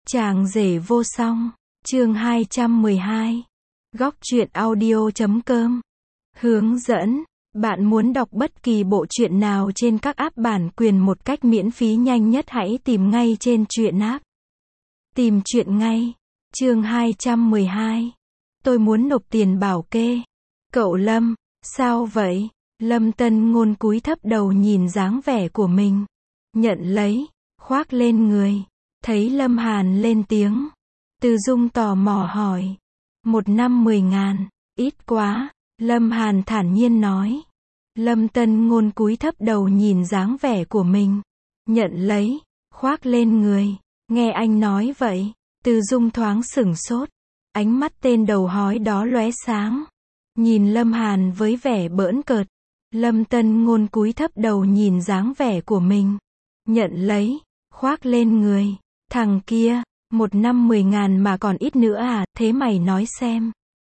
Chàng rể vô song, chương 212. Góc truyện audio.com. Hướng dẫn, bạn muốn đọc bất kỳ bộ truyện nào trên các app bản quyền một cách miễn phí nhanh nhất hãy tìm ngay trên truyện app. Tìm truyện ngay. Chương 212. Tôi muốn nộp tiền bảo kê. Cậu Lâm, sao vậy? Lâm Tân Ngôn cúi thấp đầu nhìn dáng vẻ của mình. Nhận lấy, khoác lên người. Thấy Lâm Hàn lên tiếng. Từ Dung tò mò hỏi. 1 năm 10.000, ít quá. Lâm Hàn thản nhiên nói. Lâm Tân Ngôn cúi thấp đầu nhìn dáng vẻ của mình. Nhận lấy, khoác lên người. Nghe anh nói vậy, Từ Dung thoáng sửng sốt. Ánh mắt tên đầu hói đó lóe sáng. Nhìn Lâm Hàn với vẻ bỡn cợt. Lâm Tân Ngôn cúi thấp đầu nhìn dáng vẻ của mình. Nhận lấy, khoác lên người. Thằng kia, 1 năm 10.000 mà còn ít nữa à, thế mày nói xem.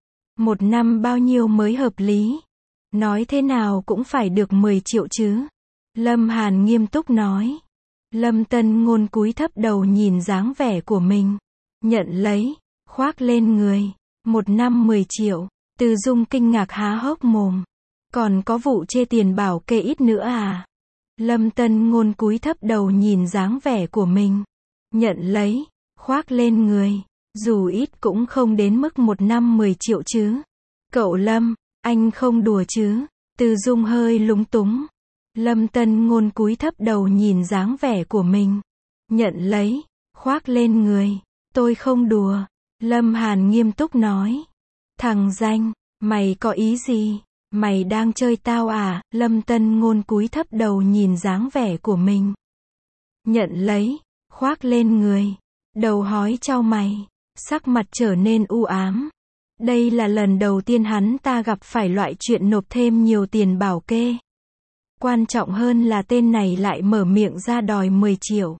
1 năm bao nhiêu mới hợp lý? Nói thế nào cũng phải được 10 triệu chứ. Lâm Hàn nghiêm túc nói. Lâm Tân Ngôn cúi thấp đầu nhìn dáng vẻ của mình. Nhận lấy, khoác lên người. 1 năm 10 triệu. Từ Dung kinh ngạc há hốc mồm. Còn có vụ chê tiền bảo kê ít nữa à? Lâm Tân Ngôn cúi thấp đầu nhìn dáng vẻ của mình. Nhận lấy, khoác lên người. Dù ít cũng không đến mức 1 năm 10 triệu chứ. Cậu Lâm, anh không đùa chứ? Từ Dung hơi lúng túng. Lâm Tân Ngôn cúi thấp đầu nhìn dáng vẻ của mình. Nhận lấy, khoác lên người. Tôi không đùa. Lâm Hàn nghiêm túc nói. Thằng danh, mày có ý gì? Mày đang chơi tao à? Lâm Tân Ngôn cúi thấp đầu nhìn dáng vẻ của mình. Nhận lấy, khoác lên người. Đầu hói chau mày. Sắc mặt trở nên u ám. Đây là lần đầu tiên hắn ta gặp phải loại chuyện nộp thêm nhiều tiền bảo kê. Quan trọng hơn là tên này lại mở miệng ra đòi 10 triệu.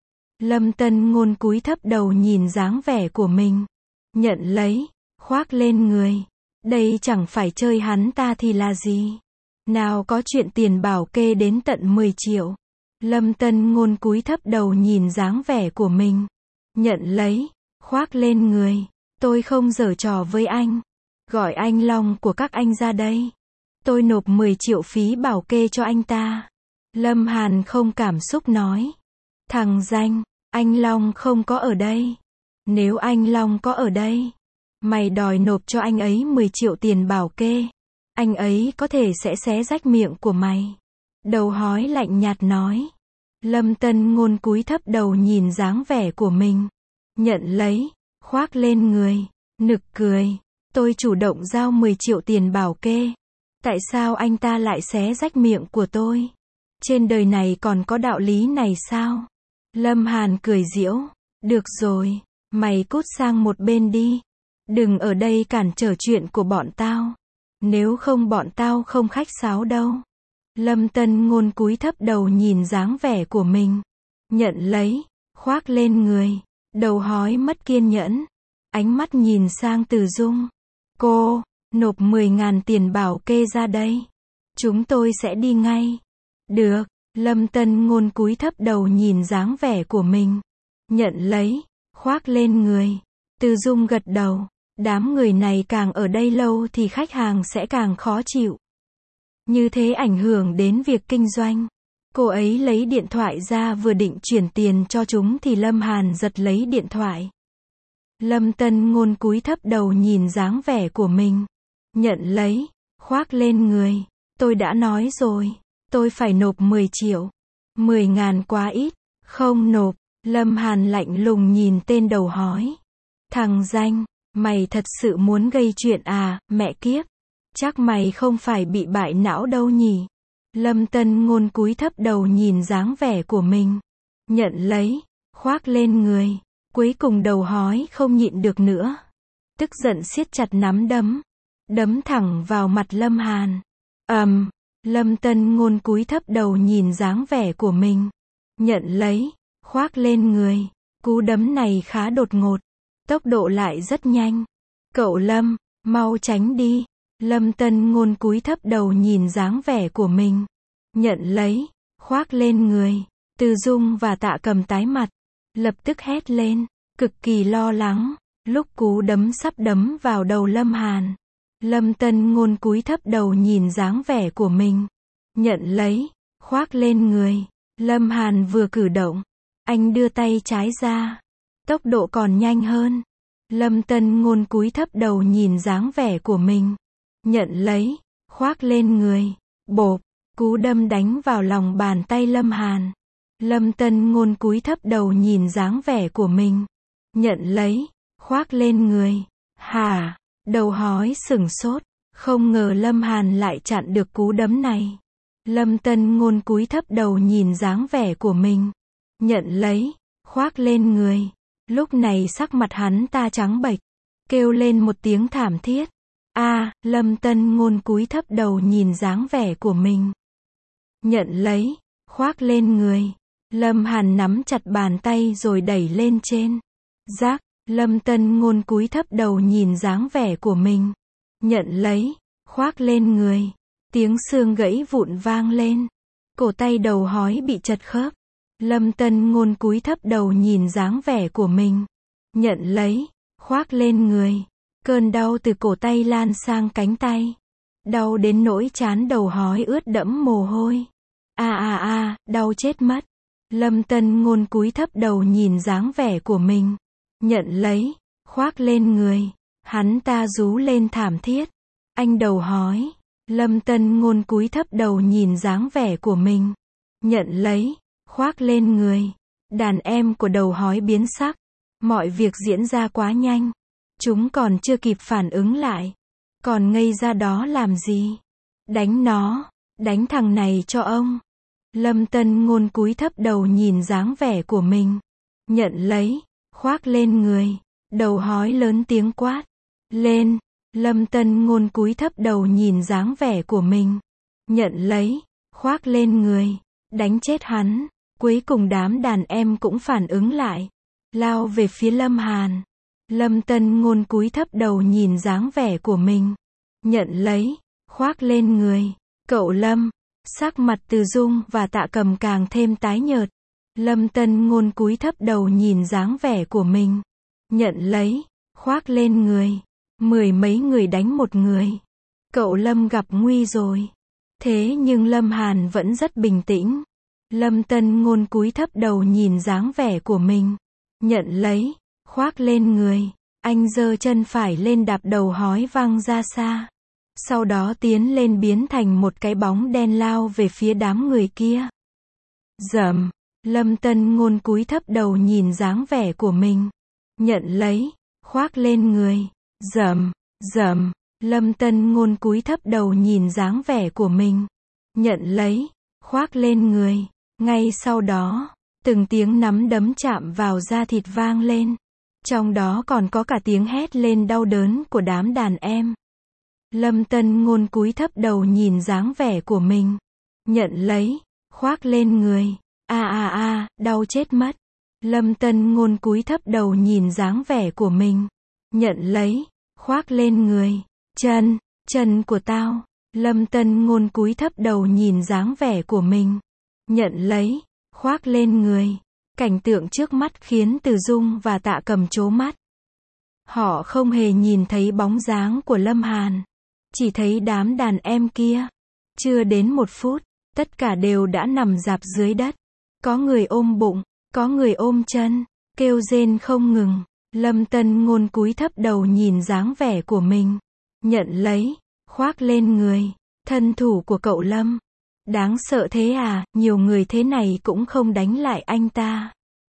Lâm Tân Ngôn cúi thấp đầu nhìn dáng vẻ của mình. Nhận lấy, khoác lên người. Đây chẳng phải chơi hắn ta thì là gì? Nào có chuyện tiền bảo kê đến tận 10 triệu. Lâm Tân Ngôn cúi thấp đầu nhìn dáng vẻ của mình. Nhận lấy, khoác lên người. Tôi không giở trò với anh. Gọi anh Long của các anh ra đây. Tôi nộp 10 triệu phí bảo kê cho anh ta. Lâm Hàn không cảm xúc nói. Thằng danh, anh Long không có ở đây. Nếu anh Long có ở đây, mày đòi nộp cho anh ấy 10 triệu tiền bảo kê. Anh ấy có thể sẽ xé rách miệng của mày. Đầu hói lạnh nhạt nói. Lâm Tân Ngôn cúi thấp đầu nhìn dáng vẻ của mình. Nhận lấy, khoác lên người. Nực cười. Tôi chủ động giao 10 triệu tiền bảo kê. Tại sao anh ta lại xé rách miệng của tôi? Trên đời này còn có đạo lý này sao? Lâm Hàn cười giễu. Được rồi, mày cút sang một bên đi. Đừng ở đây cản trở chuyện của bọn tao. Nếu không bọn tao không khách sáo đâu. Lâm Tân Ngôn cúi thấp đầu nhìn dáng vẻ của mình. Nhận lấy, khoác lên người. Đầu hói mất kiên nhẫn. Ánh mắt nhìn sang Từ Dung. Cô, nộp 10.000 tiền bảo kê ra đây. Chúng tôi sẽ đi ngay. Được, Lâm Tân Ngôn cúi thấp đầu nhìn dáng vẻ của mình. Nhận lấy, khoác lên người. Từ Dung gật đầu. Đám người này càng ở đây lâu thì khách hàng sẽ càng khó chịu. Như thế ảnh hưởng đến việc kinh doanh. Cô ấy lấy điện thoại ra vừa định chuyển tiền cho chúng thì Lâm Hàn giật lấy điện thoại. Lâm Tân Ngôn cúi thấp đầu nhìn dáng vẻ của mình. Nhận lấy, khoác lên người. Tôi đã nói rồi, tôi phải nộp 10 triệu. 10.000 quá ít, không nộp. Lâm Hàn lạnh lùng nhìn tên đầu hói. Thằng danh, mày thật sự muốn gây chuyện à, mẹ kiếp. Chắc mày không phải bị bại não đâu nhỉ. Lâm Tân Ngôn cúi thấp đầu nhìn dáng vẻ của mình. Nhận lấy, khoác lên người. Cuối cùng đầu hói không nhịn được nữa. Tức giận siết chặt nắm đấm. Đấm thẳng vào mặt Lâm Hàn. Lâm Tân Ngôn cúi thấp đầu nhìn dáng vẻ của mình. Nhận lấy, khoác lên người. Cú đấm này khá đột ngột. Tốc độ lại rất nhanh. Cậu Lâm, mau tránh đi. Lâm Tân Ngôn cúi thấp đầu nhìn dáng vẻ của mình. Nhận lấy, khoác lên người. Từ Dung và Tạ Cầm tái mặt. Lập tức hét lên. cực kỳ lo lắng. Lúc cú đấm sắp đấm vào đầu Lâm Hàn, Lâm Tân Ngôn cúi thấp đầu nhìn dáng vẻ của mình, nhận lấy, khoác lên người. Lâm Hàn vừa cử động, anh đưa tay trái ra, tốc độ còn nhanh hơn. Lâm Tân Ngôn cúi thấp đầu nhìn dáng vẻ của mình, nhận lấy, khoác lên người. Bộp, cú đâm đánh vào lòng bàn tay Lâm Hàn. Lâm Tân Ngôn cúi thấp đầu nhìn dáng vẻ của mình, nhận lấy, khoác lên người. Hả? Đầu hói sửng sốt, không ngờ Lâm Hàn lại chặn được cú đấm này. Lâm Tân Ngôn cúi thấp đầu nhìn dáng vẻ của mình, nhận lấy, khoác lên người. Lúc này sắc mặt hắn ta trắng bệch, kêu lên một tiếng thảm thiết. Lâm Tân Ngôn cúi thấp đầu nhìn dáng vẻ của mình, nhận lấy, khoác lên người. Lâm Hàn nắm chặt bàn tay rồi đẩy lên trên. Rác, Lâm Tân Ngôn cúi thấp đầu nhìn dáng vẻ của mình, nhận lấy, khoác lên người. Tiếng xương gãy vụn vang lên, cổ tay đầu hói bị chật khớp. Lâm Tân Ngôn cúi thấp đầu nhìn dáng vẻ của mình, nhận lấy, khoác lên người. Cơn đau từ cổ tay lan sang cánh tay, đau đến nỗi trán đầu hói ướt đẫm mồ hôi. Đau chết mất. Lâm Tân Ngôn cúi thấp đầu nhìn dáng vẻ của mình, nhận lấy, khoác lên người. Hắn ta rú lên thảm thiết. Anh đầu hói. Lâm Tân Ngôn cúi thấp đầu nhìn dáng vẻ của mình, nhận lấy, khoác lên người. Đàn em của đầu hói biến sắc. Mọi việc diễn ra quá nhanh. Chúng còn chưa kịp phản ứng lại. Còn ngây ra đó làm gì? Đánh nó, đánh thằng này cho ông. Lâm Tân Ngôn cúi thấp đầu nhìn dáng vẻ của mình, nhận lấy, khoác lên người. Đầu hói lớn tiếng quát. Lên. Lâm Tân Ngôn cúi thấp đầu nhìn dáng vẻ của mình, nhận lấy, khoác lên người. Đánh chết hắn. Cuối cùng đám đàn em cũng phản ứng lại, lao về phía Lâm Hàn. Lâm Tân Ngôn cúi thấp đầu nhìn dáng vẻ của mình, nhận lấy, khoác lên người. Cậu Lâm. Sắc mặt Từ Dung và Tạ Cầm càng thêm tái nhợt. Lâm Tân Ngôn cúi thấp đầu nhìn dáng vẻ của mình, nhận lấy, khoác lên người. 10 mấy người đánh một người. Cậu Lâm gặp nguy rồi. Thế nhưng Lâm Hàn vẫn rất bình tĩnh. Lâm Tân Ngôn cúi thấp đầu nhìn dáng vẻ của mình, nhận lấy, khoác lên người. Anh giơ chân phải lên đạp đầu hói văng ra xa. Sau đó tiến lên biến thành một cái bóng đen lao về phía đám người kia. Rầm. Lâm Tân Ngôn cúi thấp đầu nhìn dáng vẻ của mình, nhận lấy, khoác lên người. Rầm. Rầm. Lâm Tân Ngôn cúi thấp đầu nhìn dáng vẻ của mình, nhận lấy, khoác lên người. Ngay sau đó, từng tiếng nắm đấm chạm vào da thịt vang lên. Trong đó còn có cả tiếng hét lên đau đớn của đám đàn em. Lâm Tân Ngôn cúi thấp đầu nhìn dáng vẻ của mình, nhận lấy, khoác lên người. Đau chết mất. Lâm Tân Ngôn cúi thấp đầu nhìn dáng vẻ của mình, nhận lấy, khoác lên người. Chân của tao. Lâm Tân Ngôn cúi thấp đầu nhìn dáng vẻ của mình, nhận lấy, khoác lên người. Cảnh tượng trước mắt khiến Từ Dung và Tạ Cầm trố mắt. Họ không hề nhìn thấy bóng dáng của Lâm Hàn, chỉ thấy đám đàn em kia. Chưa đến 1 phút, tất cả đều đã nằm rạp dưới đất. Có người ôm bụng, có người ôm chân, kêu rên không ngừng. Lâm Tân Ngôn cúi thấp đầu nhìn dáng vẻ của mình, nhận lấy, khoác lên người. Thân thủ của cậu Lâm. Đáng sợ thế à, nhiều người thế này cũng không đánh lại anh ta.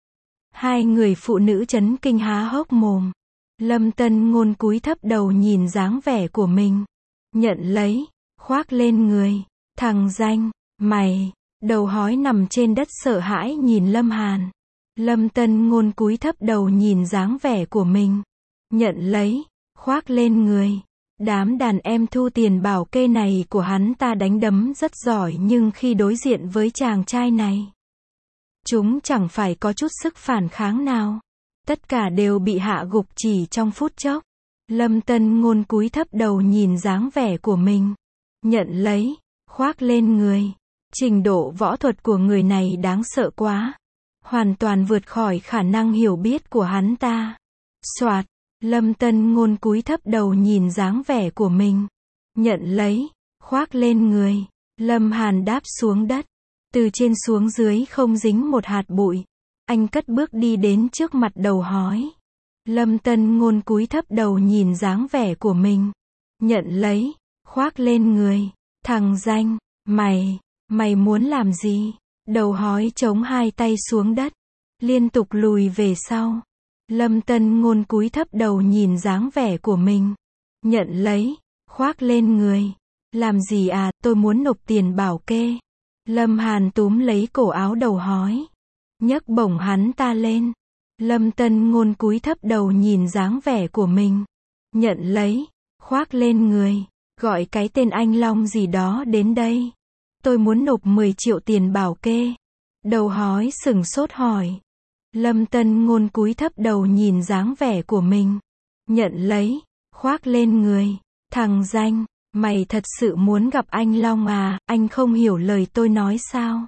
Hai người phụ nữ chấn kinh há hốc mồm. Lâm Tân Ngôn cúi thấp đầu nhìn dáng vẻ của mình, nhận lấy, khoác lên người. Thằng danh, mày. Đầu hói nằm trên đất sợ hãi nhìn Lâm Hàn. Lâm Tân Ngôn cúi thấp đầu nhìn dáng vẻ của mình, nhận lấy, khoác lên người. Đám đàn em thu tiền bảo kê này của hắn ta đánh đấm rất giỏi, nhưng khi đối diện với chàng trai này, chúng chẳng phải có chút sức phản kháng nào. Tất cả đều bị hạ gục chỉ trong phút chốc. Lâm Tân Ngôn cúi thấp đầu nhìn dáng vẻ của mình, nhận lấy, khoác lên người. Trình độ võ thuật của người này đáng sợ quá. hoàn toàn vượt khỏi khả năng hiểu biết của hắn ta. Soạt, Lâm Tân Ngôn cúi thấp đầu nhìn dáng vẻ của mình. Nhận lấy, khoác lên người. Lâm Hàn đáp xuống đất. Từ trên xuống dưới không dính một hạt bụi. Anh cất bước đi đến trước mặt Đầu Hói. Lâm Tân Ngôn cúi thấp đầu nhìn dáng vẻ của mình. Nhận lấy, khoác lên người. Thằng danh, mày muốn làm gì? Đầu Hói chống hai tay xuống đất, liên tục lùi về sau. Lâm Tân Ngôn cúi thấp đầu nhìn dáng vẻ của mình. Nhận lấy, khoác lên người. Làm gì à, tôi muốn nộp tiền bảo kê. Lâm Hàn túm lấy cổ áo Đầu Hói, nhấc bổng hắn ta lên. Lâm Tân Ngôn cúi thấp đầu nhìn dáng vẻ của mình. Nhận lấy, khoác lên người. Gọi cái tên anh Long gì đó đến đây. Tôi muốn nộp 10 triệu tiền bảo kê. Đầu Hói sửng sốt hỏi. Lâm Tân Ngôn cúi thấp đầu nhìn dáng vẻ của mình. Nhận lấy, khoác lên người. Thằng danh, mày thật sự muốn gặp anh Long à, anh không hiểu lời tôi nói sao?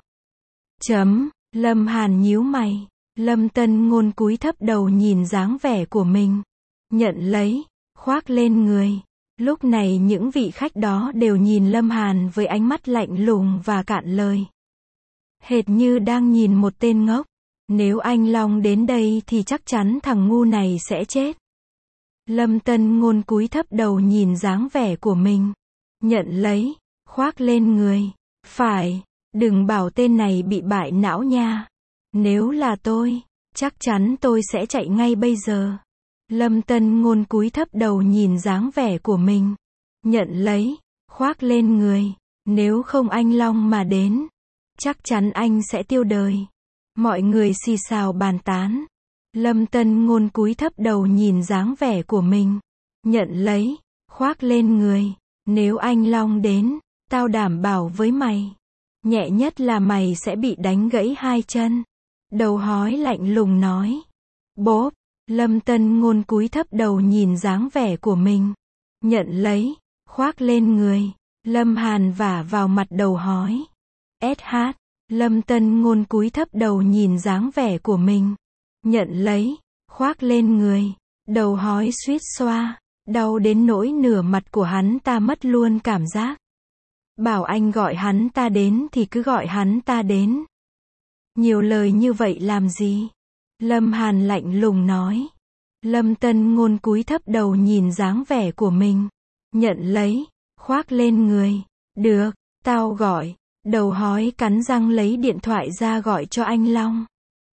Lâm Hàn nhíu mày. Lâm Tân Ngôn cúi thấp đầu nhìn dáng vẻ của mình. Nhận lấy, khoác lên người. Lúc này những vị khách đó đều nhìn Lâm Hàn với ánh mắt lạnh lùng và cạn lời. Hệt như đang nhìn một tên ngốc. Nếu anh Long đến đây thì chắc chắn thằng ngu này sẽ chết. Lâm Tân Ngôn cúi thấp đầu nhìn dáng vẻ của mình. Nhận lấy, khoác lên người. Phải, đừng bảo tên này bị bại não nha. Nếu là tôi, chắc chắn tôi sẽ chạy ngay bây giờ. Lâm Tân Ngôn cúi thấp đầu nhìn dáng vẻ của mình. Nhận lấy, khoác lên người. Nếu không anh Long mà đến, chắc chắn anh sẽ tiêu đời. Mọi người xì xào bàn tán. Lâm Tân Ngôn cúi thấp đầu nhìn dáng vẻ của mình. Nhận lấy, khoác lên người. Nếu anh Long đến, tao đảm bảo với mày. Nhẹ nhất là mày sẽ bị đánh gãy hai chân. Đầu Hói lạnh lùng nói. Bốp, Lâm Tân Ngôn cúi thấp đầu nhìn dáng vẻ của mình. Nhận lấy, khoác lên người. Lâm Hàn vả vào mặt Đầu Hói. SH, Lâm Tân Ngôn cúi thấp đầu nhìn dáng vẻ của mình. Nhận lấy, khoác lên người. Đầu Hói suýt xoa, đau đến nỗi nửa mặt của hắn ta mất luôn cảm giác. Bảo anh gọi hắn ta đến thì cứ gọi hắn ta đến. Nhiều lời như vậy làm gì? Lâm Hàn lạnh lùng nói. Lâm Tân Ngôn cúi thấp đầu nhìn dáng vẻ của mình. Nhận lấy, khoác lên người. Được, tao gọi. Đầu Hói cắn răng lấy điện thoại ra gọi cho anh Long.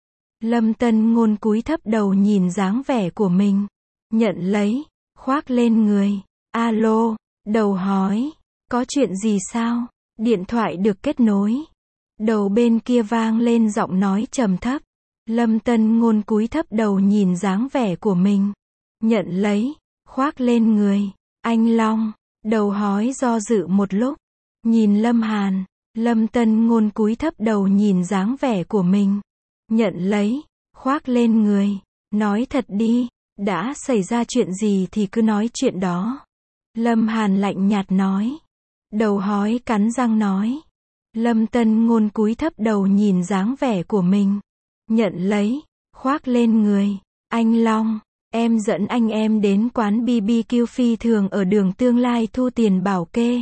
Lâm Tân Ngôn cúi thấp đầu nhìn dáng vẻ của mình. Nhận lấy, khoác lên người. Alo, Đầu Hói, có chuyện gì sao? Điện thoại được kết nối. Đầu bên kia vang lên giọng nói trầm thấp. Lâm Tân Ngôn cúi thấp đầu nhìn dáng vẻ của mình. Nhận lấy, khoác lên người. Anh Long. Đầu Hói do dự một lúc. Nhìn Lâm Hàn. Lâm Tân Ngôn cúi thấp đầu nhìn dáng vẻ của mình. Nhận lấy, khoác lên người. Nói thật đi, đã xảy ra chuyện gì thì cứ nói chuyện đó. Lâm Hàn lạnh nhạt nói. Đầu Hói cắn răng nói. Lâm Tân Ngôn cúi thấp đầu nhìn dáng vẻ của mình. Nhận lấy, khoác lên người. Anh Long, em dẫn anh em đến quán BBQ phi thường ở đường Tương Lai thu tiền bảo kê.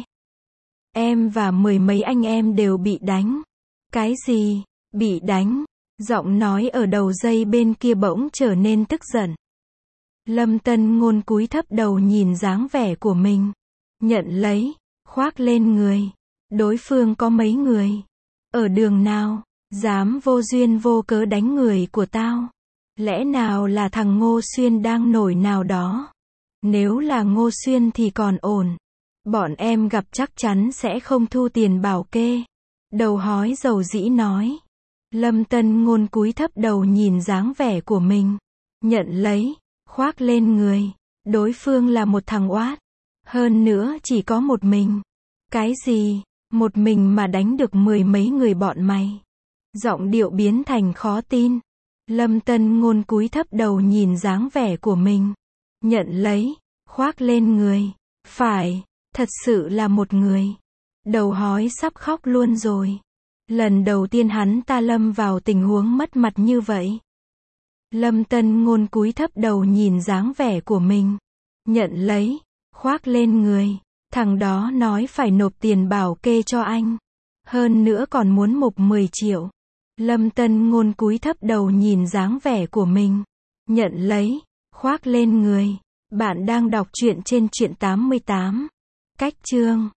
Em và 10 mấy anh em đều bị đánh. Cái gì? Bị đánh? Giọng nói ở đầu dây bên kia bỗng trở nên tức giận. Lâm Tân Ngôn cúi thấp đầu nhìn dáng vẻ của mình. Nhận lấy, khoác lên người. Đối phương có mấy người? Ở đường nào? Dám vô duyên vô cớ đánh người của tao? Lẽ nào là thằng Ngô Xuyên đang nổi nào đó? Nếu là Ngô Xuyên thì còn ổn. Bọn em gặp chắc chắn sẽ không thu tiền bảo kê. Đầu Hói dầu dĩ nói. Lâm Tân Ngôn cúi thấp đầu nhìn dáng vẻ của mình. Nhận lấy, khoác lên người. Đối phương là một thằng oát. Hơn nữa chỉ có một mình. Cái gì? Một mình mà đánh được 10 mấy người bọn mày? Giọng điệu biến thành khó tin. Lâm Tân Ngôn cúi thấp đầu nhìn dáng vẻ của mình. Nhận lấy, khoác lên người. Phải, thật sự là một người. Đầu Hói sắp khóc luôn rồi. Lần đầu tiên hắn ta lâm vào tình huống mất mặt như vậy. Lâm Tân Ngôn cúi thấp đầu nhìn dáng vẻ của mình. Nhận lấy, khoác lên người. Thằng đó nói phải nộp tiền bảo kê cho anh. Hơn nữa còn muốn mục 10 triệu. Lâm Tân Ngôn cúi thấp đầu nhìn dáng vẻ của mình. Nhận lấy, khoác lên người. Bạn đang đọc truyện trên Truyện 88. Cách chương